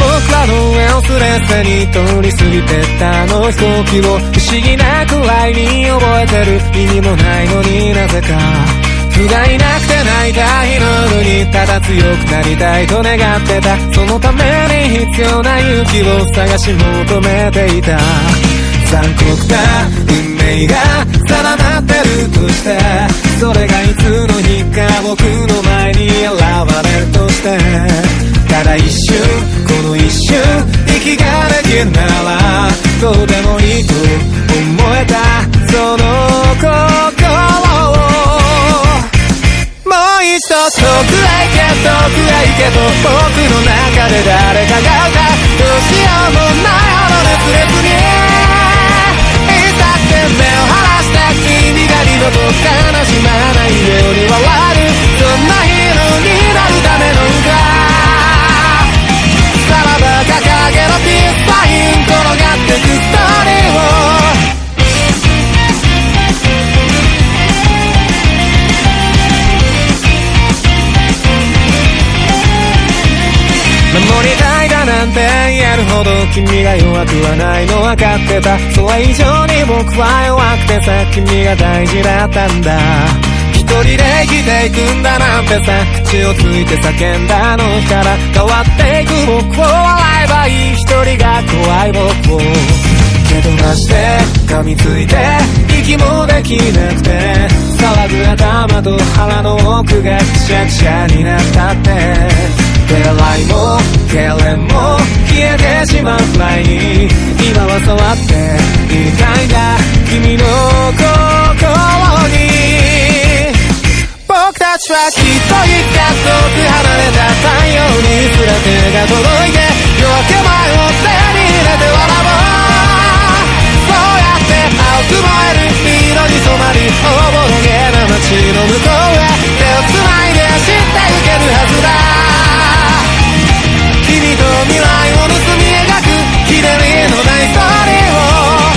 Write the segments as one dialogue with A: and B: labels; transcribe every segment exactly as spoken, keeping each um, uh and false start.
A: 僕らの上をスレスレに通り過ぎてったあの飛行機を不思議なくらいに覚えてる。意味もないのになぜか不甲斐なくて泣いた日の夜にただ強くなりたいと願ってた。そのために必要な勇気を探し求めていた。残酷な運命が定まってるとして、それがいつの日か僕の前に現れるとして、ただ一瞬この一瞬息ができるならどうでもいいと思えたその心をもう一度遠くへ行け遠くへ行けと僕の中で誰かが歌う。どうしようもないほど熱烈にいたって目を離して君が二度と悲しまないように笑う。そんなヒーローになるための歌。さらば掲げろピースサイン転がってくストーリーを守りたいだなんて言えるほど君が弱くはないの分かってた。それ以上に僕は弱くてさ君が大事だったんだ。一人で生きていくんだなんてさ口をついて叫んだあの日から変わっていく僕を笑えばいい。一人が怖い僕を蹴飛ばして噛みついて息もできなくて騒ぐ頭と腹の奥がくしゃくしゃになったって手洗いも痙攣も消えてしまうくらいに今は触っていたいんだ君の心に。僕たちはきっといつか遠く離れた太陽にすら手が届いて夜明け前を手に入れて笑おう。そうやって青く燃える色に染まりおぼろげな街の向こうへ手をつないで走ってゆけるはずだ。君と未来を盗み描く日照りのないストーリーを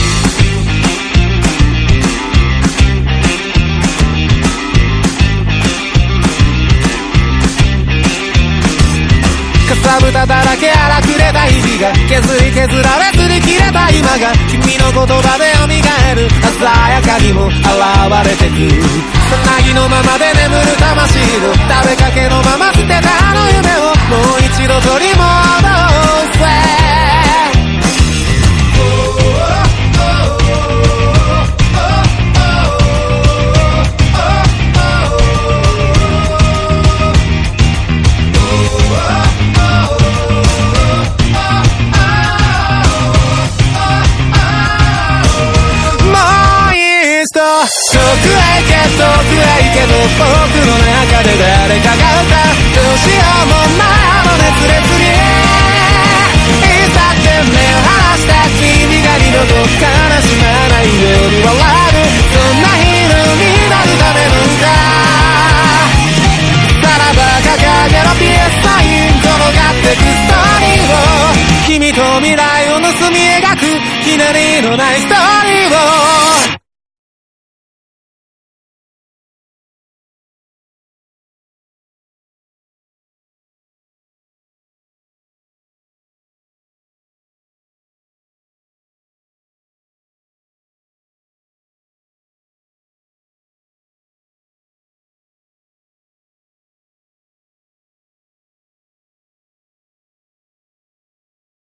A: かさぶただらけ荒くれた日々が削り削られ擦り切れた今が君の言葉で蘇る鮮やかにも現れてくさなぎのままで眠る魂を食べかけのまま捨てたあの夢をもう一度取り戻せ。遠くへ行け遠くへ行けと僕の中で誰かが歌う。どうしようもないあの熱烈にいざって目を離して君が二度と悲しまないように笑う。